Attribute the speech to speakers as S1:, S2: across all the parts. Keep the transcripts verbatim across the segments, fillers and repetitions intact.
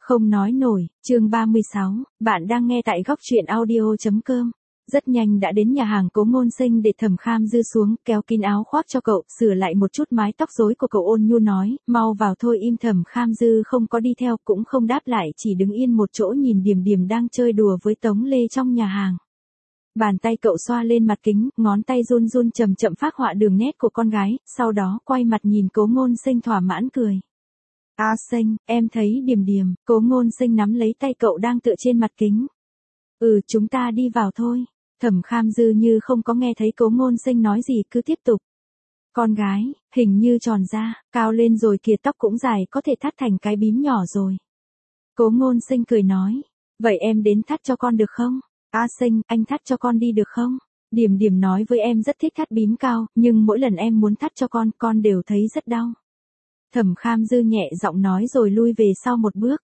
S1: Không nói nổi, chương ba mươi sáu, bạn đang nghe tại góc truyện audio chấm com. Rất nhanh đã đến nhà hàng Cố Ngôn Sinh để Thẩm Kham Dư xuống, kéo kín áo khoác cho cậu, sửa lại một chút mái tóc rối của cậu, ôn nhu nói, mau vào thôi. Im Thẩm Kham Dư không có đi theo, cũng không đáp lại, chỉ đứng yên một chỗ nhìn Điềm Điềm đang chơi đùa với Tống Lê trong nhà hàng. Bàn tay cậu xoa lên mặt kính, ngón tay run run chậm chậm phác họa đường nét của con gái, sau đó quay mặt nhìn Cố Ngôn Sinh thỏa mãn cười. A Sinh, em thấy Điềm Điềm. Cố Ngôn Sinh nắm lấy tay cậu đang tựa trên mặt kính. Ừ, chúng ta đi vào thôi. Thẩm Kham Dư như không có nghe thấy Cố Ngôn Sinh nói gì, cứ tiếp tục. Con gái, hình như tròn da, cao lên rồi kìa, tóc cũng dài, có thể thắt thành cái bím nhỏ rồi. Cố Ngôn Sinh cười nói, vậy em đến thắt cho con được không? A Sinh, anh thắt cho con đi được không? Điềm Điềm nói với em rất thích thắt bím cao, nhưng mỗi lần em muốn thắt cho con, con đều thấy rất đau. Thẩm Kham Dư nhẹ giọng nói rồi lui về sau một bước.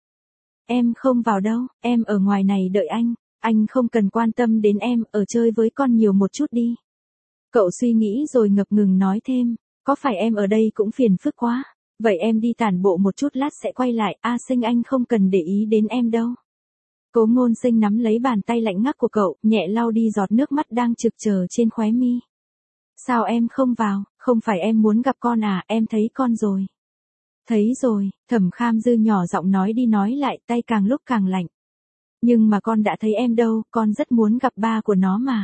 S1: Em không vào đâu, em ở ngoài này đợi anh, anh không cần quan tâm đến em, ở chơi với con nhiều một chút đi. Cậu suy nghĩ rồi ngập ngừng nói thêm, có phải em ở đây cũng phiền phức quá, vậy em đi tản bộ một chút lát sẽ quay lại. A Sinh, anh không cần để ý đến em đâu. Cố Ngôn Sinh nắm lấy bàn tay lạnh ngắt của cậu, nhẹ lau đi giọt nước mắt đang trực chờ trên khóe mi. Sao em không vào, không phải em muốn gặp con à, em thấy con rồi. Thấy rồi, Thẩm Kham Dư nhỏ giọng nói đi nói lại, tay càng lúc càng lạnh. Nhưng mà con đã thấy em đâu, con rất muốn gặp ba của nó mà.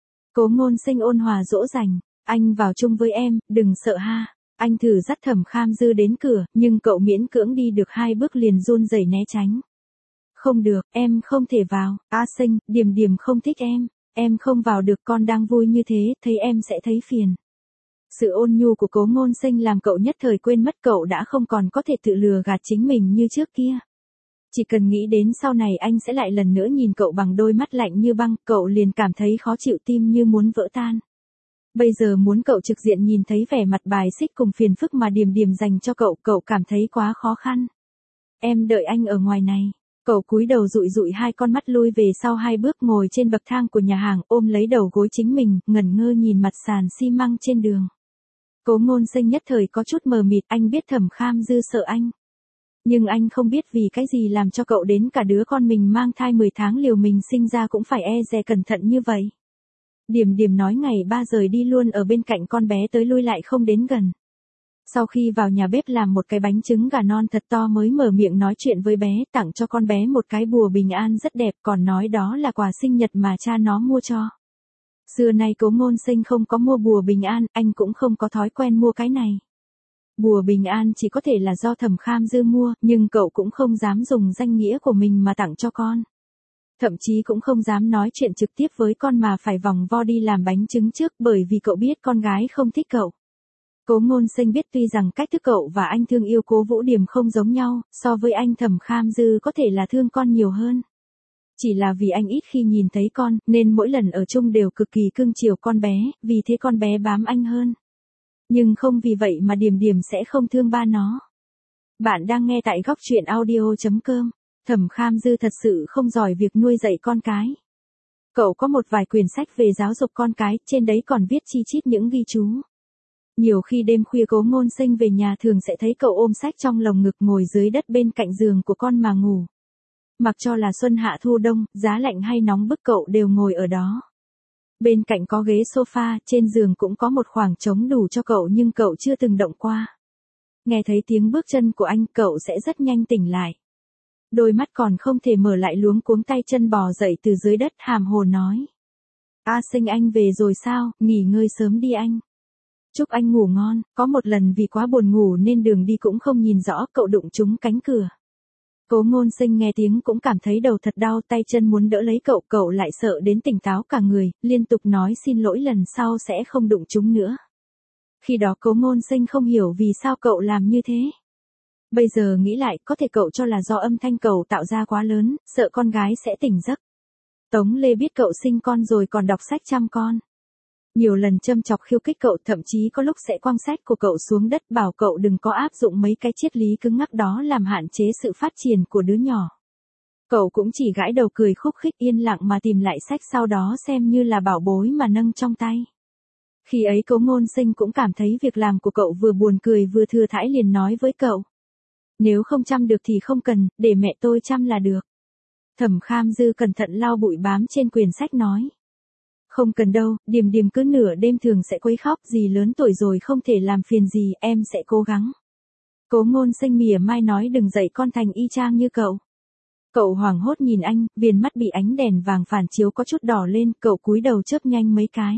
S1: Cố Ngôn Sinh ôn hòa dỗ dành, anh vào chung với em, đừng sợ ha. Anh thử dắt Thẩm Kham Dư đến cửa, nhưng cậu miễn cưỡng đi được hai bước liền run rẩy né tránh. Không được, em không thể vào. A Sinh, Điềm Điềm không thích em, em không vào được, con đang vui như thế, thấy em sẽ thấy phiền. Sự ôn nhu của Cố Ngôn Sinh làm cậu nhất thời quên mất cậu đã không còn có thể tự lừa gạt chính mình như trước kia. Chỉ cần nghĩ đến sau này anh sẽ lại lần nữa nhìn cậu bằng đôi mắt lạnh như băng, cậu liền cảm thấy khó chịu, tim như muốn vỡ tan. Bây giờ muốn cậu trực diện nhìn thấy vẻ mặt bài xích cùng phiền phức mà Điềm Điềm dành cho cậu, cậu cảm thấy quá khó khăn. Em đợi anh ở ngoài này. Cậu cúi đầu dụi dụi hai con mắt lui về sau hai bước, ngồi trên bậc thang của nhà hàng, ôm lấy đầu gối chính mình, ngẩn ngơ nhìn mặt sàn xi măng trên đường. Cố Ngôn Sinh nhất thời có chút mờ mịt, anh biết Thẩm Kham Dư sợ anh. Nhưng anh không biết vì cái gì làm cho cậu đến cả đứa con mình mang thai mười tháng liều mình sinh ra cũng phải e dè cẩn thận như vậy. Điềm Điềm nói ngày ba rời đi luôn ở bên cạnh con bé, tới lui lại không đến gần. Sau khi vào nhà bếp làm một cái bánh trứng gà non thật to mới mở miệng nói chuyện với bé, tặng cho con bé một cái bùa bình an rất đẹp, còn nói đó là quà sinh nhật mà cha nó mua cho. Xưa nay Cố Ngôn Sinh không có mua bùa bình an, anh cũng không có thói quen mua cái này. Bùa bình an chỉ có thể là do Thẩm Kham Dư mua, nhưng cậu cũng không dám dùng danh nghĩa của mình mà tặng cho con. Thậm chí cũng không dám nói chuyện trực tiếp với con mà phải vòng vo đi làm bánh trứng trước, bởi vì cậu biết con gái không thích cậu. Cố Ngôn Sinh biết tuy rằng cách thức cậu và anh thương yêu Cố Vũ Điềm không giống nhau, so với anh Thẩm Kham Dư có thể là thương con nhiều hơn. Chỉ là vì anh ít khi nhìn thấy con, nên mỗi lần ở chung đều cực kỳ cưng chiều con bé, vì thế con bé bám anh hơn. Nhưng không vì vậy mà Điềm Điềm sẽ không thương ba nó. Bạn đang nghe tại góc truyện audio chấm com. Thẩm Kham Dư thật sự không giỏi việc nuôi dạy con cái. Cậu có một vài quyển sách về giáo dục con cái, trên đấy còn viết chi chít những ghi chú. Nhiều khi đêm khuya Cố Ngôn Sinh về nhà thường sẽ thấy cậu ôm sách trong lồng ngực ngồi dưới đất bên cạnh giường của con mà ngủ. Mặc cho là xuân hạ thu đông, giá lạnh hay nóng bức cậu đều ngồi ở đó. Bên cạnh có ghế sofa, trên giường cũng có một khoảng trống đủ cho cậu nhưng cậu chưa từng động qua. Nghe thấy tiếng bước chân của anh, cậu sẽ rất nhanh tỉnh lại. Đôi mắt còn không thể mở lại luống cuống tay chân bò dậy từ dưới đất, hàm hồ nói. A Sinh, anh về rồi sao, nghỉ ngơi sớm đi anh. Chúc anh ngủ ngon. Có một lần vì quá buồn ngủ nên đường đi cũng không nhìn rõ, cậu đụng trúng cánh cửa. Cố Ngôn Sinh nghe tiếng cũng cảm thấy đầu thật đau, tay chân muốn đỡ lấy cậu, cậu lại sợ đến tỉnh táo cả người, liên tục nói xin lỗi, lần sau sẽ không đụng chúng nữa. Khi đó Cố Ngôn Sinh không hiểu vì sao cậu làm như thế. Bây giờ nghĩ lại, có thể cậu cho là do âm thanh cậu tạo ra quá lớn, sợ con gái sẽ tỉnh giấc. Tống Lê biết cậu sinh con rồi còn đọc sách chăm con. Nhiều lần châm chọc khiêu khích cậu, thậm chí có lúc sẽ quăng sách của cậu xuống đất, bảo cậu đừng có áp dụng mấy cái triết lý cứng ngắc đó làm hạn chế sự phát triển của đứa nhỏ. Cậu cũng chỉ gãi đầu cười khúc khích, yên lặng mà tìm lại sách, sau đó xem như là bảo bối mà nâng trong tay. Khi ấy Cố Ngôn Sinh cũng cảm thấy việc làm của cậu vừa buồn cười vừa thừa thãi, liền nói với cậu. Nếu không chăm được thì không cần, để mẹ tôi chăm là được. Thẩm Kham Dư cẩn thận lau bụi bám trên quyển sách nói. Không cần đâu, Điềm Điềm cứ nửa đêm thường sẽ quấy khóc, dì lớn tuổi rồi không thể làm phiền gì, em sẽ cố gắng. Cố Ngôn Sinh mỉa mai nói đừng dạy con thành y chang như cậu. Cậu hoảng hốt nhìn anh, viền mắt bị ánh đèn vàng phản chiếu có chút đỏ lên, cậu cúi đầu chớp nhanh mấy cái.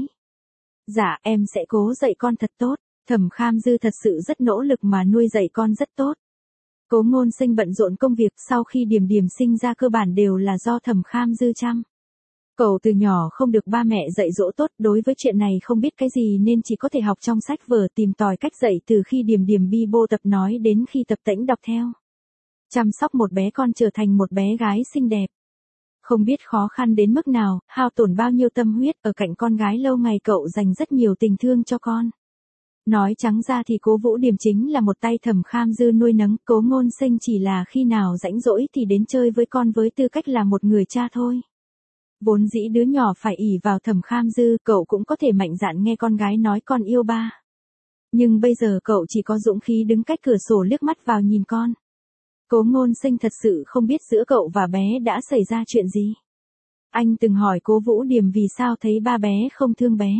S1: Dạ, em sẽ cố dạy con thật tốt. Thẩm Kham Dư thật sự rất nỗ lực mà nuôi dạy con rất tốt. Cố Ngôn Sinh bận rộn công việc, sau khi Điềm Điềm sinh ra cơ bản đều là do Thẩm Kham Dư chăm. Cậu từ nhỏ không được ba mẹ dạy dỗ tốt, đối với chuyện này không biết cái gì nên chỉ có thể học trong sách vở, tìm tòi cách dạy từ khi Điềm Điềm bi bô tập nói đến khi tập tễnh đọc theo. Chăm sóc một bé con trở thành một bé gái xinh đẹp. Không biết khó khăn đến mức nào, hao tổn bao nhiêu tâm huyết, ở cạnh con gái lâu ngày cậu dành rất nhiều tình thương cho con. Nói trắng ra thì Cố Vũ Điềm chính là một tay Thẩm Kham Dư nuôi nấng, Cố Ngôn Sinh chỉ là khi nào rảnh rỗi thì đến chơi với con với tư cách là một người cha thôi. Vốn dĩ đứa nhỏ phải ỷ vào Thẩm Kham Dư, cậu cũng có thể mạnh dạn nghe con gái nói con yêu ba. Nhưng bây giờ cậu chỉ có dũng khí đứng cách cửa sổ liếc mắt vào nhìn con. Cố Ngôn Sinh thật sự không biết giữa cậu và bé đã xảy ra chuyện gì. Anh từng hỏi Cố Vũ Điềm vì sao thấy ba bé không thương bé.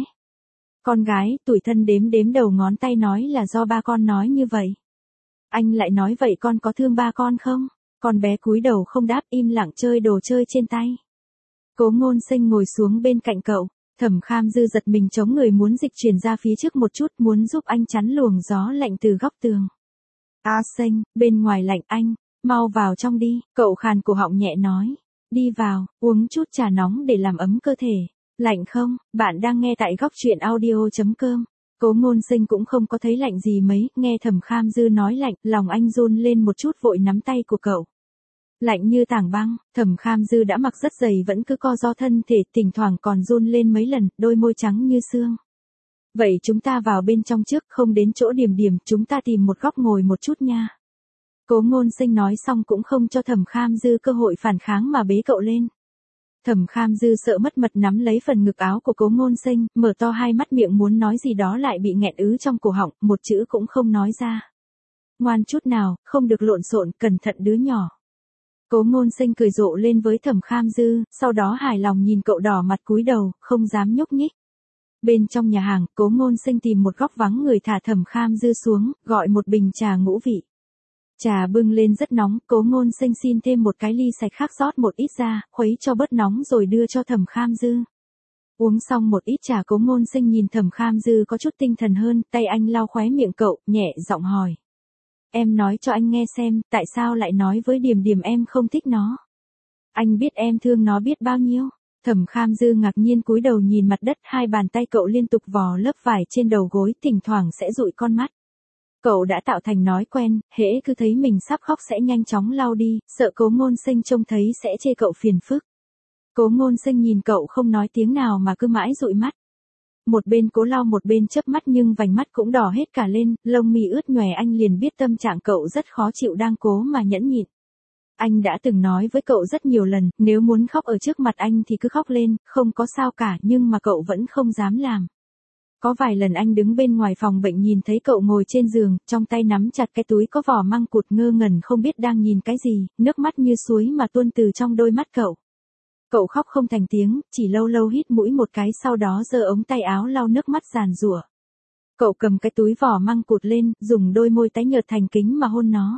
S1: Con gái, tủi thân đếm đếm đầu ngón tay nói là do ba con nói như vậy. Anh lại nói vậy con có thương ba con không? Con bé cúi đầu không đáp, im lặng chơi đồ chơi trên tay. Cố Ngôn Sinh ngồi xuống bên cạnh cậu, Thẩm Kham Dư giật mình chống người muốn dịch chuyển ra phía trước một chút, muốn giúp anh chắn luồng gió lạnh từ góc tường. A Sinh, bên ngoài lạnh anh, mau vào trong đi, cậu khàn cổ họng nhẹ nói. Đi vào, uống chút trà nóng để làm ấm cơ thể. Lạnh không? Bạn đang nghe tại góc truyện audio chấm com. Cố Ngôn Sinh cũng không có thấy lạnh gì mấy, nghe Thẩm Kham Dư nói lạnh, lòng anh run lên một chút vội nắm tay của cậu. Lạnh như tảng băng, Thẩm Kham Dư đã mặc rất dày vẫn cứ co ro thân thể, thỉnh thoảng còn run lên mấy lần, đôi môi trắng như xương. Vậy chúng ta vào bên trong trước, không đến chỗ Điềm Điềm, chúng ta tìm một góc ngồi một chút nha. Cố Ngôn Sinh nói xong cũng không cho Thẩm Kham Dư cơ hội phản kháng mà bế cậu lên. Thẩm Kham Dư sợ mất mật nắm lấy phần ngực áo của Cố Ngôn Sinh, mở to hai mắt miệng muốn nói gì đó lại bị nghẹn ứ trong cổ họng, một chữ cũng không nói ra. Ngoan chút nào, không được lộn xộn, cẩn thận đứa nhỏ. Cố Ngôn Sinh cười rộ lên với Thẩm Kham Dư, sau đó hài lòng nhìn cậu đỏ mặt cúi đầu, không dám nhúc nhích. Bên trong nhà hàng, Cố Ngôn Sinh tìm một góc vắng người thả Thẩm Kham Dư xuống, gọi một bình trà ngũ vị. Trà bưng lên rất nóng, Cố Ngôn Sinh xin thêm một cái ly sạch khác rót một ít ra, khuấy cho bớt nóng rồi đưa cho Thẩm Kham Dư. Uống xong một ít trà, Cố Ngôn Sinh nhìn Thẩm Kham Dư có chút tinh thần hơn, tay anh lau khóe miệng cậu, nhẹ giọng hỏi. Em nói cho anh nghe xem, tại sao lại nói với Điềm Điềm em không thích nó? Anh biết em thương nó biết bao nhiêu? Thẩm Kham Dư ngạc nhiên cúi đầu nhìn mặt đất, hai bàn tay cậu liên tục vò lớp vải trên đầu gối, thỉnh thoảng sẽ dụi con mắt. Cậu đã tạo thành nói quen, hễ cứ thấy mình sắp khóc sẽ nhanh chóng lau đi, sợ Cố Ngôn Sinh trông thấy sẽ chê cậu phiền phức. Cố Ngôn Sinh nhìn cậu không nói tiếng nào mà cứ mãi dụi mắt. Một bên cố lau một bên chớp mắt nhưng vành mắt cũng đỏ hết cả lên, lông mi ướt nhòe, anh liền biết tâm trạng cậu rất khó chịu đang cố mà nhẫn nhịn. Anh đã từng nói với cậu rất nhiều lần, nếu muốn khóc ở trước mặt anh thì cứ khóc lên, không có sao cả, nhưng mà cậu vẫn không dám làm. Có vài lần anh đứng bên ngoài phòng bệnh nhìn thấy cậu ngồi trên giường, trong tay nắm chặt cái túi có vỏ măng cụt, ngơ ngẩn không biết đang nhìn cái gì, nước mắt như suối mà tuôn từ trong đôi mắt cậu. Cậu khóc không thành tiếng, chỉ lâu lâu hít mũi một cái, sau đó giơ ống tay áo lau nước mắt giàn giụa. Cậu cầm cái túi vỏ măng cụt lên, dùng đôi môi tái nhợt thành kính mà hôn nó.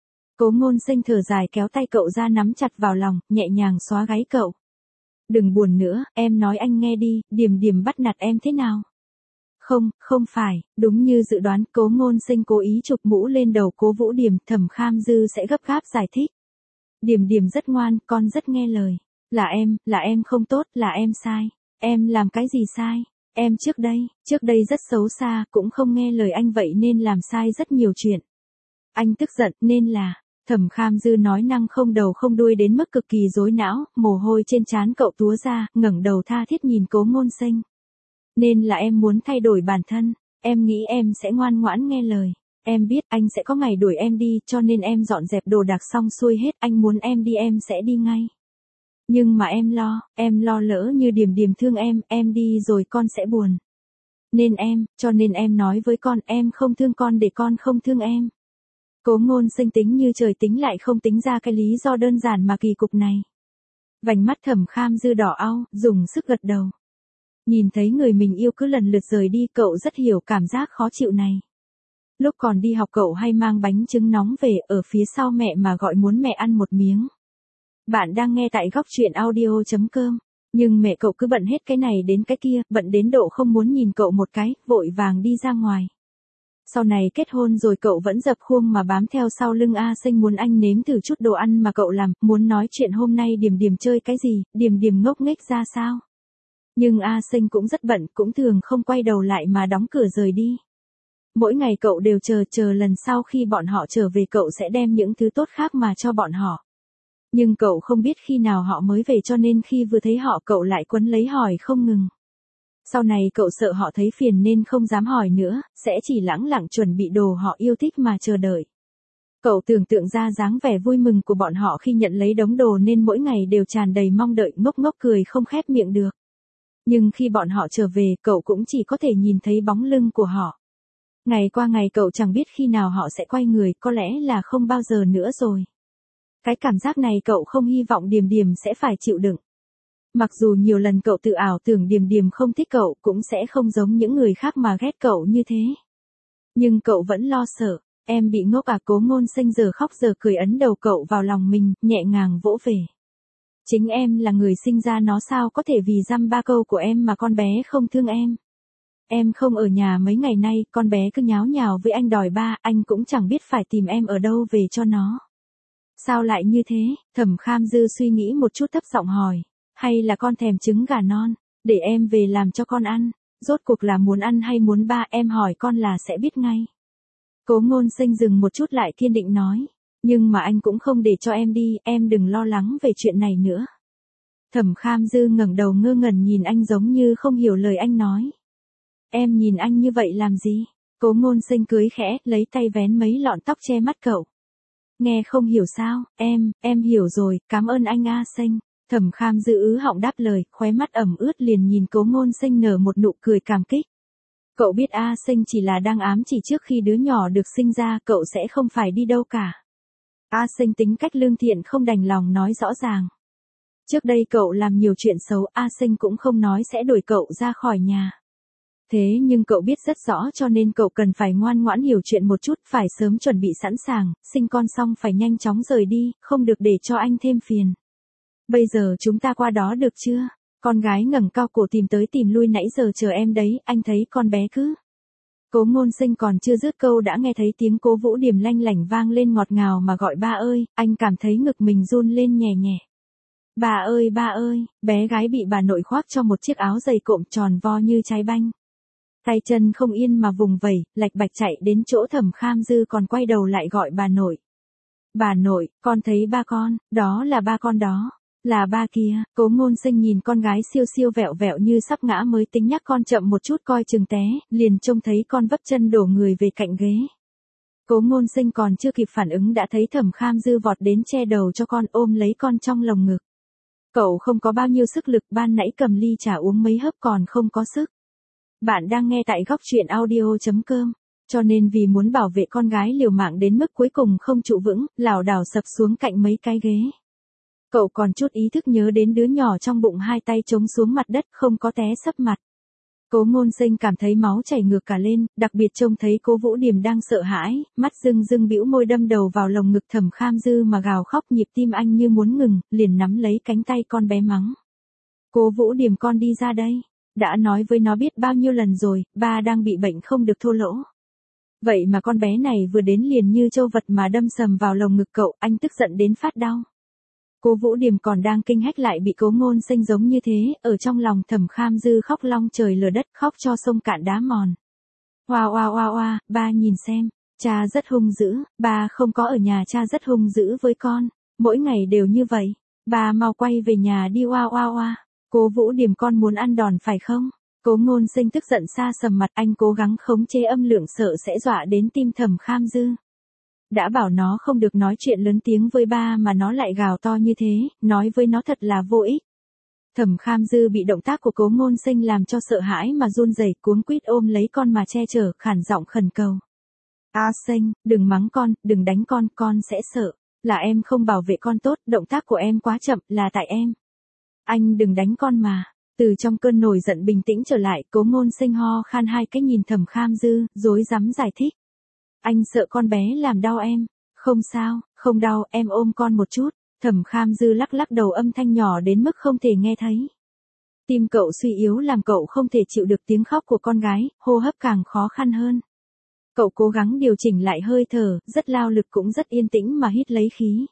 S1: Cố Ngôn Sinh thở dài kéo tay cậu ra nắm chặt vào lòng, nhẹ nhàng xóa gáy cậu. Đừng buồn nữa, em nói anh nghe đi, Điềm Điềm bắt nạt em thế nào? Không, không phải, đúng như dự đoán, Cố Ngôn Sinh cố ý chụp mũ lên đầu Cố Vũ Điềm, Thẩm Kham Dư sẽ gấp gáp giải thích. Điềm Điềm rất ngoan, con rất nghe lời. Là em, là em không tốt, là em sai. Em làm cái gì sai? Em trước đây, trước đây rất xấu xa, cũng không nghe lời anh vậy nên làm sai rất nhiều chuyện. Anh tức giận nên là, Thẩm Kham Dư nói năng không đầu không đuôi đến mức cực kỳ rối não, mồ hôi trên trán cậu túa ra, ngẩng đầu tha thiết nhìn Cố Ngôn Sinh. Nên là em muốn thay đổi bản thân, em nghĩ em sẽ ngoan ngoãn nghe lời. Em biết anh sẽ có ngày đuổi em đi, cho nên em dọn dẹp đồ đạc xong xuôi hết, anh muốn em đi em sẽ đi ngay. Nhưng mà em lo, em lo lỡ như Điềm Điềm thương em, em đi rồi con sẽ buồn. Nên em, cho nên em nói với con, em không thương con để con không thương em. Cố Ngôn Sinh tính như trời tính lại không tính ra cái lý do đơn giản mà kỳ cục này. Vành mắt Thẩm Kham Dư đỏ au, dùng sức gật đầu. Nhìn thấy người mình yêu cứ lần lượt rời đi, cậu rất hiểu cảm giác khó chịu này. Lúc còn đi học cậu hay mang bánh trứng nóng về, ở phía sau mẹ mà gọi muốn mẹ ăn một miếng. Bạn đang nghe tại góc truyện audio chấm com. Nhưng mẹ cậu cứ bận hết cái này đến cái kia, bận đến độ không muốn nhìn cậu một cái, vội vàng đi ra ngoài. Sau này kết hôn rồi cậu vẫn dập khuôn mà bám theo sau lưng A Sinh muốn anh nếm thử chút đồ ăn mà cậu làm, muốn nói chuyện hôm nay Điềm Điềm chơi cái gì, Điềm Điềm ngốc nghếch ra sao. Nhưng A Sinh cũng rất bận, cũng thường không quay đầu lại mà đóng cửa rời đi. Mỗi ngày cậu đều chờ chờ lần sau khi bọn họ trở về cậu sẽ đem những thứ tốt khác mà cho bọn họ. Nhưng cậu không biết khi nào họ mới về cho nên khi vừa thấy họ cậu lại quấn lấy hỏi không ngừng. Sau này cậu sợ họ thấy phiền nên không dám hỏi nữa, sẽ chỉ lẳng lặng chuẩn bị đồ họ yêu thích mà chờ đợi. Cậu tưởng tượng ra dáng vẻ vui mừng của bọn họ khi nhận lấy đống đồ nên mỗi ngày đều tràn đầy mong đợi, ngốc ngốc cười không khép miệng được. Nhưng khi bọn họ trở về cậu cũng chỉ có thể nhìn thấy bóng lưng của họ. Ngày qua ngày cậu chẳng biết khi nào họ sẽ quay người, có lẽ là không bao giờ nữa rồi. Cái cảm giác này cậu không hy vọng Điềm Điềm sẽ phải chịu đựng. Mặc dù nhiều lần cậu tự ảo tưởng Điềm Điềm không thích cậu, cũng sẽ không giống những người khác mà ghét cậu như thế. Nhưng cậu vẫn lo sợ, em bị ngốc à. Cố Ngôn Sinh giờ khóc giờ cười ấn đầu cậu vào lòng mình, nhẹ nhàng vỗ về. Chính em là người sinh ra nó, sao có thể vì dăm ba câu của em mà con bé không thương em. Em không ở nhà mấy ngày nay, con bé cứ nháo nhào với anh đòi ba, anh cũng chẳng biết phải tìm em ở đâu về cho nó. Sao lại như thế? Thẩm Kham Dư suy nghĩ một chút thấp giọng hỏi. Hay là con thèm trứng gà non, để em về làm cho con ăn, rốt cuộc là muốn ăn hay muốn ba, em hỏi con là sẽ biết ngay. Cố Ngôn Sinh dừng một chút lại kiên định nói, nhưng mà anh cũng không để cho em đi, em đừng lo lắng về chuyện này nữa. Thẩm Kham Dư ngẩng đầu ngơ ngẩn nhìn anh giống như không hiểu lời anh nói. Em nhìn anh như vậy làm gì? Cố Ngôn Sinh cười khẽ, lấy tay vén mấy lọn tóc che mắt cậu. Nghe không hiểu sao, em, em hiểu rồi, cảm ơn anh A Sinh. Thẩm Kham Dư ứ họng đáp lời, khóe mắt ẩm ướt liền nhìn Cố Ngôn Sinh nở một nụ cười cảm kích. Cậu biết A Sinh chỉ là đang ám chỉ trước khi đứa nhỏ được sinh ra cậu sẽ không phải đi đâu cả. A Sinh tính cách lương thiện không đành lòng nói rõ ràng. Trước đây cậu làm nhiều chuyện xấu, A Sinh cũng không nói sẽ đuổi cậu ra khỏi nhà. Thế nhưng cậu biết rất rõ cho nên cậu cần phải ngoan ngoãn hiểu chuyện một chút, phải sớm chuẩn bị sẵn sàng, sinh con xong phải nhanh chóng rời đi, không được để cho anh thêm phiền. Bây giờ chúng ta qua đó được chưa? Con gái ngẩng cao cổ tìm tới tìm lui, nãy giờ chờ em đấy, anh thấy con bé cứ. Cố Ngôn Sinh còn chưa dứt câu đã nghe thấy tiếng Cố Vũ Điềm lanh lảnh vang lên ngọt ngào mà gọi ba ơi, anh cảm thấy ngực mình run lên nhẹ nhẹ. Bà ơi ba ơi, bé gái bị bà nội khoác cho một chiếc áo dày cộm tròn vo như trái banh. Tay chân không yên mà vùng vẩy, lạch bạch chạy đến chỗ Thẩm Kham Dư còn quay đầu lại gọi bà nội. Bà nội, con thấy ba con, đó là ba con đó. Là ba kia. Cố Ngôn Sinh nhìn con gái siêu siêu vẹo vẹo như sắp ngã mới tính nhắc con chậm một chút coi chừng té, liền trông thấy con vấp chân đổ người về cạnh ghế. Cố Ngôn Sinh còn chưa kịp phản ứng đã thấy Thẩm Kham Dư vọt đến che đầu cho con, ôm lấy con trong lồng ngực. Cậu không có bao nhiêu sức lực, ban nãy cầm ly trà uống mấy hớp còn không có sức. Bạn đang nghe tại góc truyện audio chấm com. Cho nên vì muốn bảo vệ con gái liều mạng đến mức cuối cùng không trụ vững, lảo đảo sập xuống cạnh mấy cái ghế. Cậu còn chút ý thức nhớ đến đứa nhỏ trong bụng, hai tay chống xuống mặt đất không có té sấp mặt. Cố Ngôn Sinh cảm thấy máu chảy ngược cả lên, đặc biệt trông thấy Cố Vũ Điềm đang sợ hãi, mắt rưng rưng bĩu môi đâm đầu vào lồng ngực Thẩm Kham Dư mà gào khóc, nhịp tim anh như muốn ngừng, liền nắm lấy cánh tay con bé mắng. Cố Vũ Điềm con đi ra đây, đã nói với nó biết bao nhiêu lần rồi, ba đang bị bệnh không được thô lỗ. Vậy mà con bé này vừa đến liền như trâu vật mà đâm sầm vào lồng ngực cậu, anh tức giận đến phát đau. Cố Vũ Điềm còn đang kinh hách lại bị Cố Ngôn Sinh giống như thế, ở trong lòng Thẩm Kham Dư khóc long trời lở đất, khóc cho sông cạn đá mòn. Oa oa oa oa, ba nhìn xem, cha rất hung dữ, ba không có ở nhà, cha rất hung dữ với con, mỗi ngày đều như vậy, ba mau quay về nhà đi. Oa oa oa, Cố Vũ Điềm con muốn ăn đòn phải không? Cố Ngôn Sinh tức giận sa sầm mặt, anh cố gắng khống chế âm lượng sợ sẽ dọa đến tim Thẩm Kham Dư. Đã bảo nó không được nói chuyện lớn tiếng với ba mà nó lại gào to như thế, nói với nó thật là vô ích. Thẩm Kham Dư bị động tác của Cố Ngôn Sinh làm cho sợ hãi mà run rẩy, cuống quýt ôm lấy con mà che chở, khản giọng khẩn cầu. A Xanh, đừng mắng con, đừng đánh con, con sẽ sợ. Là em không bảo vệ con tốt, động tác của em quá chậm, là tại em. Anh đừng đánh con mà. Từ trong cơn nổi giận bình tĩnh trở lại, Cố Ngôn Sinh ho khan hai cái nhìn Thẩm Kham Dư, rối rắm giải thích. Anh sợ con bé làm đau em. Không sao, không đau, em ôm con một chút. Thẩm Kham Dư lắc lắc đầu, âm thanh nhỏ đến mức không thể nghe thấy. Tim cậu suy yếu làm cậu không thể chịu được tiếng khóc của con gái, hô hấp càng khó khăn hơn. Cậu cố gắng điều chỉnh lại hơi thở, rất lao lực cũng rất yên tĩnh mà hít lấy khí.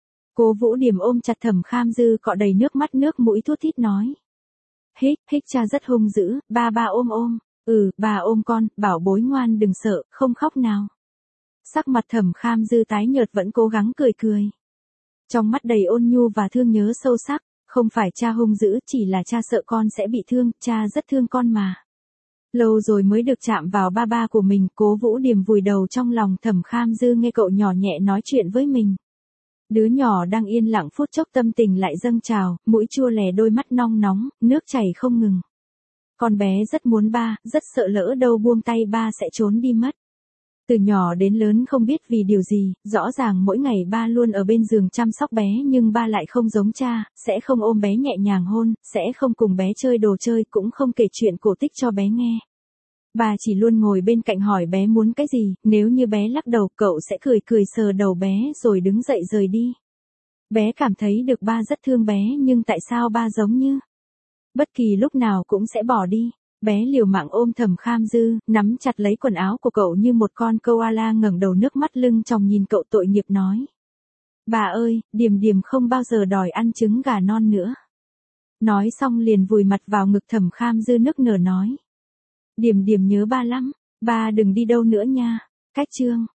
S1: Cố Vũ Điềm ôm chặt Thẩm Kham Dư, cọ đầy nước mắt nước mũi thút thít nói. Hích, hích cha rất hung dữ, ba ba ôm ôm. Ừ, bà ôm con, bảo bối ngoan đừng sợ, không khóc nào. Sắc mặt Thẩm Kham Dư tái nhợt vẫn cố gắng cười cười. Trong mắt đầy ôn nhu và thương nhớ sâu sắc, không phải cha hung dữ, chỉ là cha sợ con sẽ bị thương, cha rất thương con mà. Lâu rồi mới được chạm vào ba ba của mình, Cố Vũ Điềm vùi đầu trong lòng Thẩm Kham Dư nghe cậu nhỏ nhẹ nói chuyện với mình. Đứa nhỏ đang yên lặng phút chốc tâm tình lại dâng trào, mũi chua lè, đôi mắt nong nóng, nước chảy không ngừng. Con bé rất muốn ba, rất sợ lỡ đâu buông tay ba sẽ trốn đi mất. Từ nhỏ đến lớn không biết vì điều gì, rõ ràng mỗi ngày ba luôn ở bên giường chăm sóc bé nhưng ba lại không giống cha, sẽ không ôm bé nhẹ nhàng hôn, sẽ không cùng bé chơi đồ chơi, cũng không kể chuyện cổ tích cho bé nghe. Bà chỉ luôn ngồi bên cạnh hỏi bé muốn cái gì, nếu như bé lắc đầu cậu sẽ cười cười sờ đầu bé rồi đứng dậy rời đi. Bé cảm thấy được ba rất thương bé nhưng tại sao ba giống như bất kỳ lúc nào cũng sẽ bỏ đi. Bé liều mạng ôm Thẩm Kham Dư, nắm chặt lấy quần áo của cậu như một con koala, ngẩng đầu nước mắt lưng tròng nhìn cậu tội nghiệp nói. Bà ơi, Điềm Điềm không bao giờ đòi ăn trứng gà non nữa. Nói xong liền vùi mặt vào ngực Thẩm Kham Dư nức nở nói. Điềm Điềm nhớ ba lắm, ba đừng đi đâu nữa nha. Cách chương